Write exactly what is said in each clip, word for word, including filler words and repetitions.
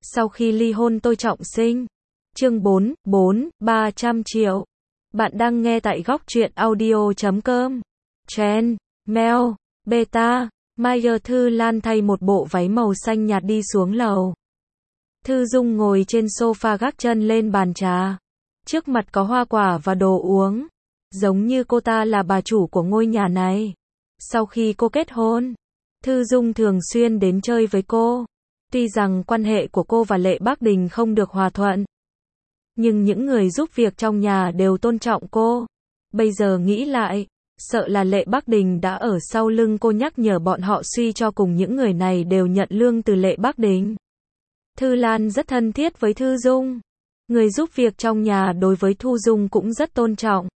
Sau khi ly hôn tôi trọng sinh. Chương bốn, bốn, ba trăm triệu. Bạn đang nghe tại góc truyện audio chấm com. Trend, Mel, Beta, Mayer. Thư Lan thay một bộ váy màu xanh nhạt đi xuống lầu. Thư Dung ngồi trên sofa gác chân lên bàn trà. Trước mặt có hoa quả và đồ uống. Giống như cô ta là bà chủ của ngôi nhà này. Sau khi cô kết hôn, Thư Dung thường xuyên đến chơi với cô. Tuy rằng quan hệ của cô và Lệ Bác Đình không được hòa thuận, nhưng những người giúp việc trong nhà đều tôn trọng cô. Bây giờ nghĩ lại, sợ là Lệ Bác Đình đã ở sau lưng cô nhắc nhở bọn họ suy cho cùng những người này đều nhận lương từ Lệ Bác Đình. Thư Lan rất thân thiết với Thư Dung. Người giúp việc trong nhà đối với Thư Dung cũng rất tôn trọng.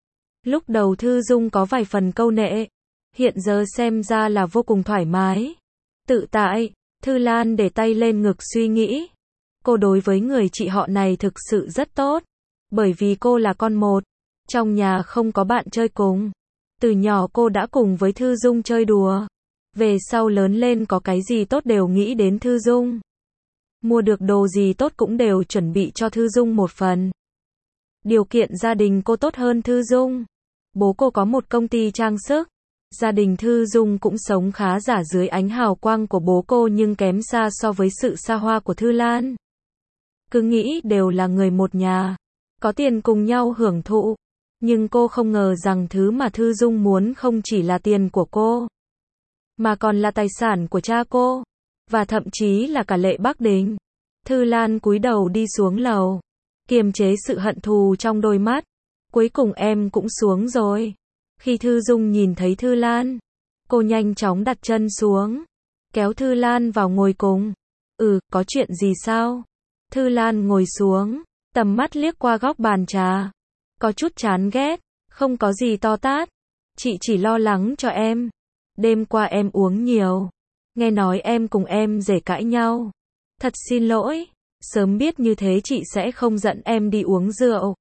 Lúc đầu Thư Dung có vài phần câu nệ, hiện giờ xem ra là vô cùng thoải mái, tự tại. Thư Lan để tay lên ngực suy nghĩ. Cô đối với người chị họ này thực sự rất tốt. Bởi vì cô là con một, trong nhà không có bạn chơi cùng. Từ nhỏ cô đã cùng với Thư Dung chơi đùa. Về sau lớn lên có cái gì tốt đều nghĩ đến Thư Dung. Mua được đồ gì tốt cũng đều chuẩn bị cho Thư Dung một phần. Điều kiện gia đình cô tốt hơn Thư Dung. Bố cô có một công ty trang sức. Gia đình Thư Dung cũng sống khá giả dưới ánh hào quang của bố cô nhưng kém xa so với sự xa hoa của Thư Lan. Cứ nghĩ đều là người một nhà, có tiền cùng nhau hưởng thụ. Nhưng cô không ngờ rằng thứ mà Thư Dung muốn không chỉ là tiền của cô, mà còn là tài sản của cha cô, và thậm chí là cả Lệ Bác Đình. Thư Lan cúi đầu đi xuống lầu, kiềm chế sự hận thù trong đôi mắt. Cuối cùng em cũng xuống rồi. Khi Thư Dung nhìn thấy Thư Lan, cô nhanh chóng đặt chân xuống, kéo Thư Lan vào ngồi cùng. Ừ, có chuyện gì sao? Thư Lan ngồi xuống, tầm mắt liếc qua góc bàn trà. Có chút chán ghét, không có gì to tát. Chị chỉ lo lắng cho em. Đêm qua em uống nhiều. Nghe nói em cùng em rể cãi nhau. Thật xin lỗi, sớm biết như thế chị sẽ không dẫn em đi uống rượu.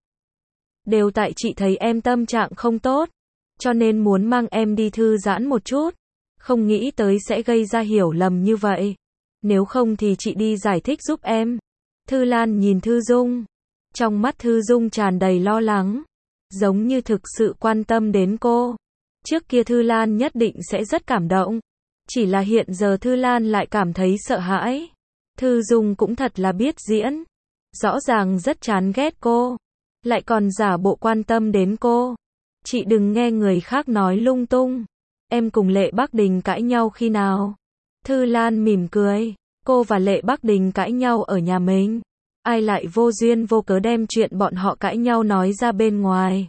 Đều tại chị thấy em tâm trạng không tốt, cho nên muốn mang em đi thư giãn một chút. Không nghĩ tới sẽ gây ra hiểu lầm như vậy. Nếu không thì chị đi giải thích giúp em. Thư Lan nhìn Thư Dung. Trong mắt Thư Dung tràn đầy lo lắng, giống như thực sự quan tâm đến cô. Trước kia Thư Lan nhất định sẽ rất cảm động. Chỉ là hiện giờ Thư Lan lại cảm thấy sợ hãi. Thư Dung cũng thật là biết diễn. Rõ ràng rất chán ghét cô, lại còn giả bộ quan tâm đến cô. Chị đừng nghe người khác nói lung tung. Em cùng Lệ Bác Đình cãi nhau khi nào? Thư Lan mỉm cười. Cô và Lệ Bác Đình cãi nhau ở nhà mình. Ai lại vô duyên vô cớ đem chuyện bọn họ cãi nhau nói ra bên ngoài?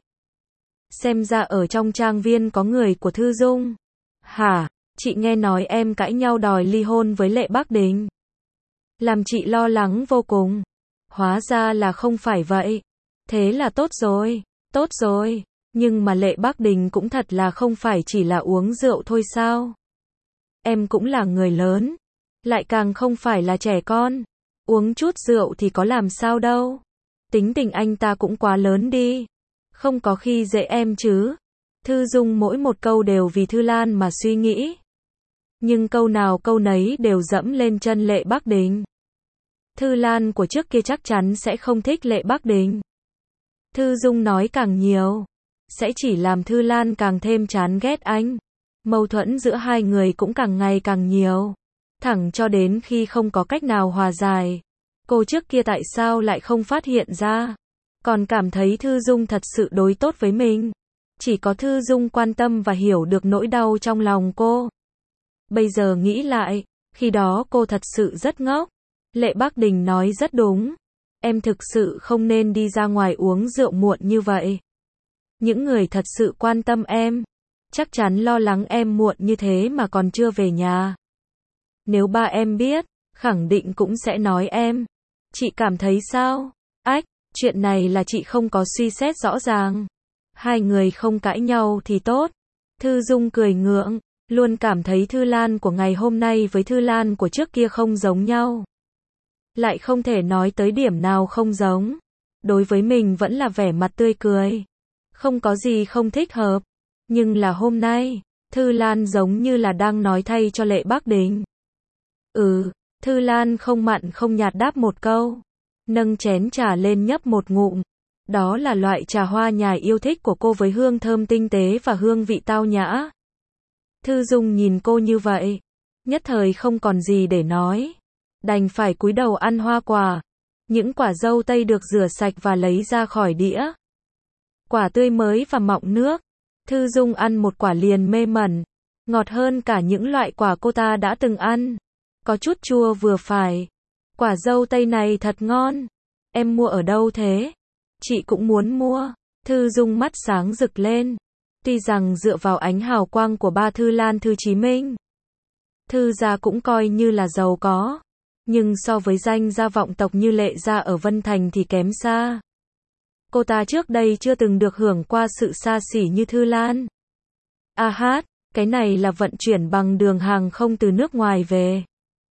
Xem ra ở trong trang viên có người của Thư Dung. Hả? Chị nghe nói em cãi nhau đòi ly hôn với Lệ Bác Đình. Làm chị lo lắng vô cùng. Hóa ra là không phải vậy. Thế là tốt rồi. Tốt rồi. Nhưng mà Lệ Bác Đình cũng thật là không phải chỉ là uống rượu thôi sao? Em cũng là người lớn, lại càng không phải là trẻ con. Uống chút rượu thì có làm sao đâu. Tính tình anh ta cũng quá lớn đi. Không có khi dễ em chứ. Thư Dung mỗi một câu đều vì Thư Lan mà suy nghĩ. Nhưng câu nào câu nấy đều dẫm lên chân Lệ Bác Đình. Thư Lan của trước kia chắc chắn sẽ không thích Lệ Bác Đình. Thư Dung nói càng nhiều, sẽ chỉ làm Thư Lan càng thêm chán ghét anh. Mâu thuẫn giữa hai người cũng càng ngày càng nhiều. Thẳng cho đến khi không có cách nào hòa giải. Cô trước kia tại sao lại không phát hiện ra? Còn cảm thấy Thư Dung thật sự đối tốt với mình. Chỉ có Thư Dung quan tâm và hiểu được nỗi đau trong lòng cô. Bây giờ nghĩ lại, khi đó cô thật sự rất ngốc. Lệ Bác Đình nói rất đúng. Em thực sự không nên đi ra ngoài uống rượu muộn như vậy. Những người thật sự quan tâm em, chắc chắn lo lắng em muộn như thế mà còn chưa về nhà. Nếu ba em biết, khẳng định cũng sẽ nói em. Chị cảm thấy sao? Ách, chuyện này là chị không có suy xét rõ ràng. Hai người không cãi nhau thì tốt. Thư Dung cười ngượng, luôn cảm thấy Thư Lan của ngày hôm nay với Thư Lan của trước kia không giống nhau. Lại không thể nói tới điểm nào không giống. Đối với mình vẫn là vẻ mặt tươi cười. Không có gì không thích hợp. Nhưng là hôm nay, Thư Lan giống như là đang nói thay cho Lệ Bác Đình. Ừ, Thư Lan không mặn không nhạt đáp một câu. Nâng chén trà lên nhấp một ngụm. Đó là loại trà hoa nhài yêu thích của cô với hương thơm tinh tế và hương vị tao nhã. Thư Dung nhìn cô như vậy, nhất thời không còn gì để nói. Đành phải cúi đầu ăn hoa quả. Những quả dâu tây được rửa sạch và lấy ra khỏi đĩa. Quả tươi mới và mọng nước. Thư Dung ăn một quả liền mê mẩn. Ngọt hơn cả những loại quả cô ta đã từng ăn. Có chút chua vừa phải. Quả dâu tây này thật ngon. Em mua ở đâu thế? Chị cũng muốn mua. Thư Dung mắt sáng rực lên. Tuy rằng dựa vào ánh hào quang của ba Thư Lan Thư Chí Minh, Thư gia cũng coi như là giàu có. Nhưng so với danh gia vọng tộc như Lệ gia ở Vân Thành thì kém xa. Cô ta trước đây chưa từng được hưởng qua sự xa xỉ như Thư Lan. A hát, cái này là vận chuyển bằng đường hàng không từ nước ngoài về.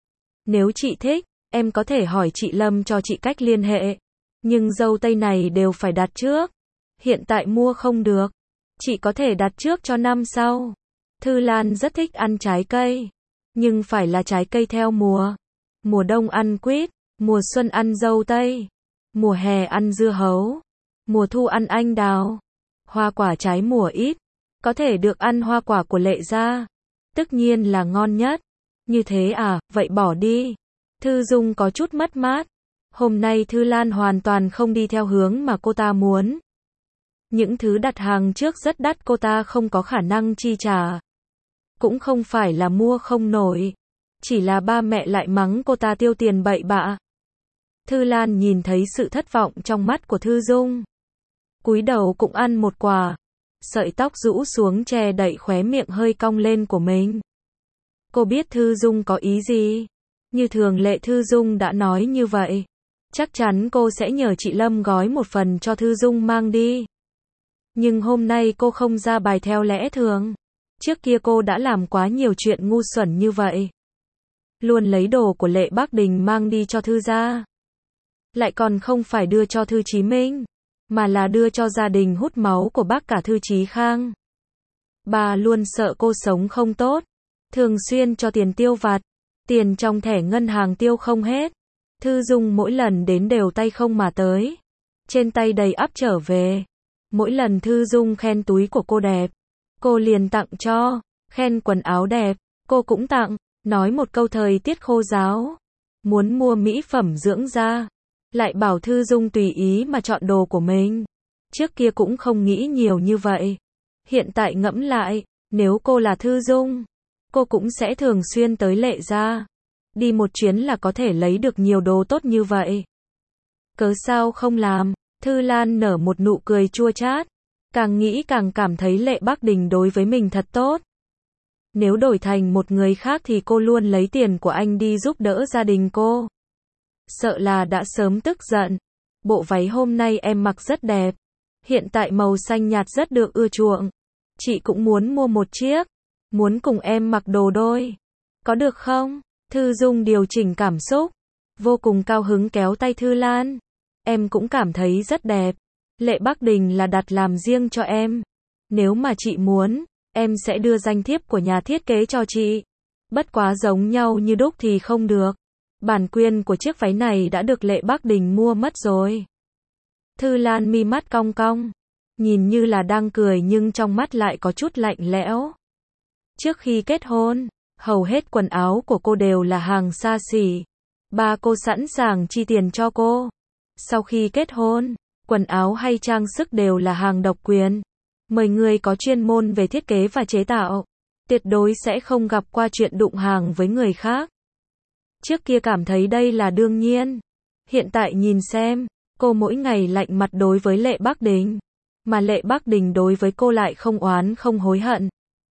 Nếu chị thích, em có thể hỏi chị Lâm cho chị cách liên hệ. Nhưng dâu tây này đều phải đặt trước. Hiện tại mua không được. Chị có thể đặt trước cho năm sau. Thư Lan rất thích ăn trái cây. Nhưng phải là trái cây theo mùa. Mùa đông ăn quýt, mùa xuân ăn dâu tây, mùa hè ăn dưa hấu, mùa thu ăn anh đào. Hoa quả trái mùa ít, có thể được ăn hoa quả của Lệ gia. Tất nhiên là ngon nhất. Như thế à, vậy bỏ đi. Thư Dung có chút mất mát. Hôm nay Thư Lan hoàn toàn không đi theo hướng mà cô ta muốn. Những thứ đặt hàng trước rất đắt cô ta không có khả năng chi trả. Cũng không phải là mua không nổi. Chỉ là ba mẹ lại mắng cô ta tiêu tiền bậy bạ. Thư Lan nhìn thấy sự thất vọng trong mắt của Thư Dung. Cúi đầu cũng ăn một quả. Sợi tóc rũ xuống che đậy khóe miệng hơi cong lên của mình. Cô biết Thư Dung có ý gì. Như thường lệ Thư Dung đã nói như vậy. Chắc chắn cô sẽ nhờ chị Lâm gói một phần cho Thư Dung mang đi. Nhưng hôm nay cô không ra bài theo lẽ thường. Trước kia cô đã làm quá nhiều chuyện ngu xuẩn như vậy. Luôn lấy đồ của Lệ Bắc Đình mang đi cho Thư gia. Lại còn không phải đưa cho Thư Chí Minh, mà là đưa cho gia đình hút máu của bác cả Thư Chí Khang. Bà luôn sợ cô sống không tốt. Thường xuyên cho tiền tiêu vặt. Tiền trong thẻ ngân hàng tiêu không hết. Thư Dung mỗi lần đến đều tay không mà tới. Trên tay đầy ắp trở về. Mỗi lần Thư Dung khen túi của cô đẹp, cô liền tặng cho. Khen quần áo đẹp, cô cũng tặng. Nói một câu thời tiết khô ráo. Muốn mua mỹ phẩm dưỡng da. Lại bảo Thư Dung tùy ý mà chọn đồ của mình. Trước kia cũng không nghĩ nhiều như vậy. Hiện tại ngẫm lại, nếu cô là Thư Dung, cô cũng sẽ thường xuyên tới Lệ gia. Đi một chuyến là có thể lấy được nhiều đồ tốt như vậy. Cớ sao không làm? Thư Lan nở một nụ cười chua chát. Càng nghĩ càng cảm thấy Lệ Bắc Đình đối với mình thật tốt. Nếu đổi thành một người khác thì cô luôn lấy tiền của anh đi giúp đỡ gia đình cô. Sợ là đã sớm tức giận. Bộ váy hôm nay em mặc rất đẹp. Hiện tại màu xanh nhạt rất được ưa chuộng. Chị cũng muốn mua một chiếc. Muốn cùng em mặc đồ đôi. Có được không? Thư Dung điều chỉnh cảm xúc. Vô cùng cao hứng kéo tay Thư Lan. Em cũng cảm thấy rất đẹp. Lệ Bắc Đình là đặt làm riêng cho em. Nếu mà chị muốn, em sẽ đưa danh thiếp của nhà thiết kế cho chị. Bất quá giống nhau như đúc thì không được. Bản quyền của chiếc váy này đã được Lệ Bắc Đình mua mất rồi. Thư Lan mi mắt cong cong. Nhìn như là đang cười nhưng trong mắt lại có chút lạnh lẽo. Trước khi kết hôn, hầu hết quần áo của cô đều là hàng xa xỉ. Ba cô sẵn sàng chi tiền cho cô. Sau khi kết hôn, quần áo hay trang sức đều là hàng độc quyền. Mời người có chuyên môn về thiết kế và chế tạo. Tuyệt đối sẽ không gặp qua chuyện đụng hàng với người khác. Trước kia cảm thấy đây là đương nhiên. Hiện tại nhìn xem, cô mỗi ngày lạnh mặt đối với Lệ Bắc Đình. Mà Lệ Bắc Đình đối với cô lại không oán không hối hận.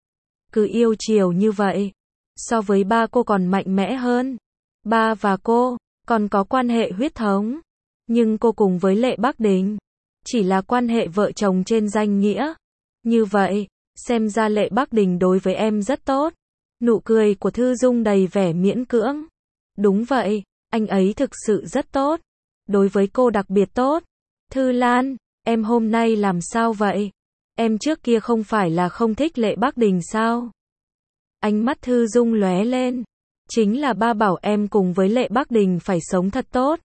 Cứ yêu chiều như vậy. So với ba cô còn mạnh mẽ hơn. Ba và cô, còn có quan hệ huyết thống. Nhưng cô cùng với Lệ Bắc Đình, chỉ là quan hệ vợ chồng trên danh nghĩa. Như vậy, xem ra Lệ Bắc Đình đối với em rất tốt. Nụ cười của Thư Dung đầy vẻ miễn cưỡng. Đúng vậy, anh ấy thực sự rất tốt. Đối với cô đặc biệt tốt. Thư Lan, em hôm nay làm sao vậy? Em trước kia không phải là không thích Lệ Bắc Đình sao? Ánh mắt Thư Dung lóe lên. Chính là ba bảo em cùng với Lệ Bắc Đình phải sống thật tốt.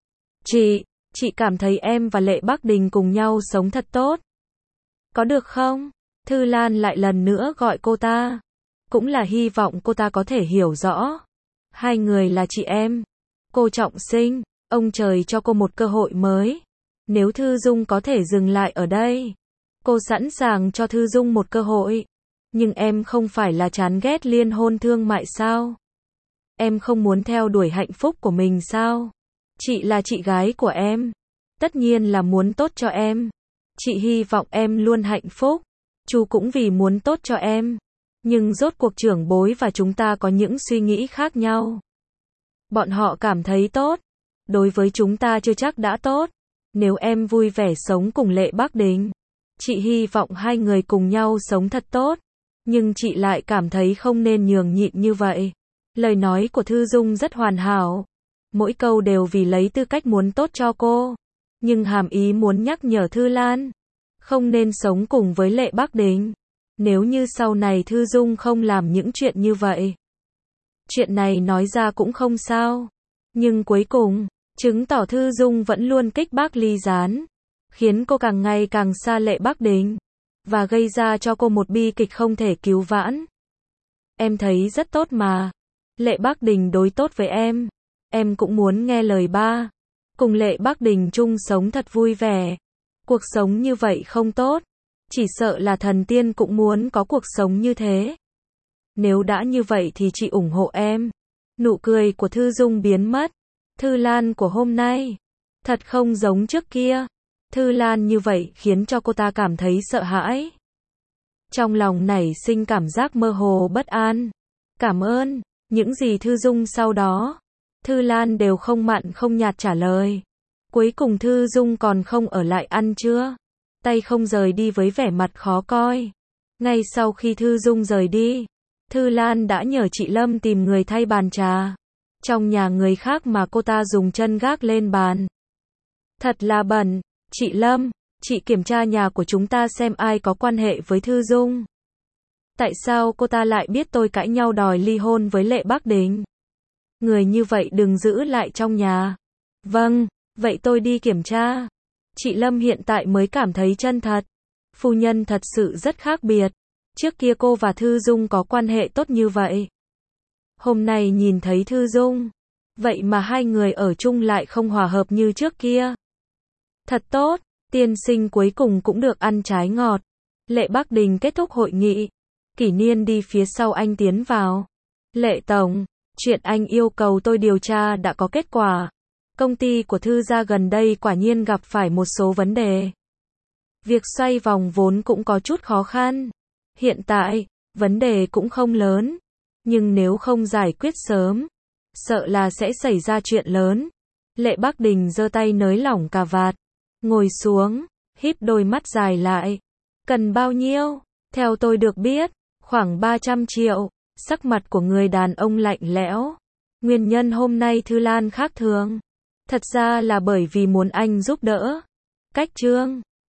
Chị, chị cảm thấy em và Lệ Bắc Đình cùng nhau sống thật tốt. Có được không? Thư Lan lại lần nữa gọi cô ta. Cũng là hy vọng cô ta có thể hiểu rõ. Hai người là chị em. Cô trọng sinh, ông trời cho cô một cơ hội mới. Nếu Thư Dung có thể dừng lại ở đây, cô sẵn sàng cho Thư Dung một cơ hội. Nhưng em không phải là chán ghét liên hôn thương mại sao? Em không muốn theo đuổi hạnh phúc của mình sao? Chị là chị gái của em. Tất nhiên là muốn tốt cho em. Chị hy vọng em luôn hạnh phúc. Chú cũng vì muốn tốt cho em. Nhưng rốt cuộc trưởng bối và chúng ta có những suy nghĩ khác nhau. Bọn họ cảm thấy tốt. Đối với chúng ta chưa chắc đã tốt. Nếu em vui vẻ sống cùng Lệ Bắc Đình, chị hy vọng hai người cùng nhau sống thật tốt. Nhưng chị lại cảm thấy không nên nhường nhịn như vậy. Lời nói của Thư Dung rất hoàn hảo. Mỗi câu đều vì lấy tư cách muốn tốt cho cô. Nhưng hàm ý muốn nhắc nhở Thư Lan. Không nên sống cùng với Lệ Bắc Đình. Nếu như sau này Thư Dung không làm những chuyện như vậy. Chuyện này nói ra cũng không sao. Nhưng cuối cùng, chứng tỏ Thư Dung vẫn luôn kích bác Ly Gián. Khiến cô càng ngày càng xa Lệ Bắc Đình. Và gây ra cho cô một bi kịch không thể cứu vãn. Em thấy rất tốt mà. Lệ Bắc Đình đối tốt với em. Em cũng muốn nghe lời ba. Cùng Lệ Bắc Đình chung sống thật vui vẻ. Cuộc sống như vậy không tốt. Chỉ sợ là thần tiên cũng muốn có cuộc sống như thế. Nếu đã như vậy thì chị ủng hộ em. Nụ cười của Thư Dung biến mất. Thư Lan của hôm nay thật không giống trước kia. Thư Lan như vậy khiến cho cô ta cảm thấy sợ hãi. Trong lòng nảy sinh cảm giác mơ hồ bất an. Cảm ơn. Những gì Thư Dung sau đó, Thư Lan đều không mặn không nhạt trả lời. Cuối cùng Thư Dung còn không ở lại ăn trưa. Tay không rời đi với vẻ mặt khó coi. Ngay sau khi Thư Dung rời đi, Thư Lan đã nhờ chị Lâm tìm người thay bàn trà. Trong nhà người khác mà cô ta dùng chân gác lên bàn. Thật là bẩn. Chị Lâm, chị kiểm tra nhà của chúng ta xem ai có quan hệ với Thư Dung. Tại sao cô ta lại biết tôi cãi nhau đòi ly hôn với Lệ Bắc Đình? Người như vậy đừng giữ lại trong nhà. Vâng, vậy tôi đi kiểm tra. Chị Lâm hiện tại mới cảm thấy chân thật. Phu nhân thật sự rất khác biệt. Trước kia cô và Thư Dung có quan hệ tốt như vậy. Hôm nay nhìn thấy Thư Dung. Vậy mà hai người ở chung lại không hòa hợp như trước kia. Thật tốt, tiên sinh cuối cùng cũng được ăn trái ngọt. Lệ Bắc Đình kết thúc hội nghị. Kỷ Niên đi phía sau anh tiến vào. Lệ Tổng, chuyện anh yêu cầu tôi điều tra đã có kết quả. Công ty của Thư gia gần đây quả nhiên gặp phải một số vấn đề. Việc xoay vòng vốn cũng có chút khó khăn. Hiện tại, vấn đề cũng không lớn. Nhưng nếu không giải quyết sớm, sợ là sẽ xảy ra chuyện lớn. Lệ Bắc Đình giơ tay nới lỏng cà vạt. Ngồi xuống, híp đôi mắt dài lại. Cần bao nhiêu? Theo tôi được biết, khoảng ba trăm triệu. Sắc mặt của người đàn ông lạnh lẽo. Nguyên nhân hôm nay Thư Lan khác thường. Thật ra là bởi vì muốn anh giúp đỡ. Cách Trương.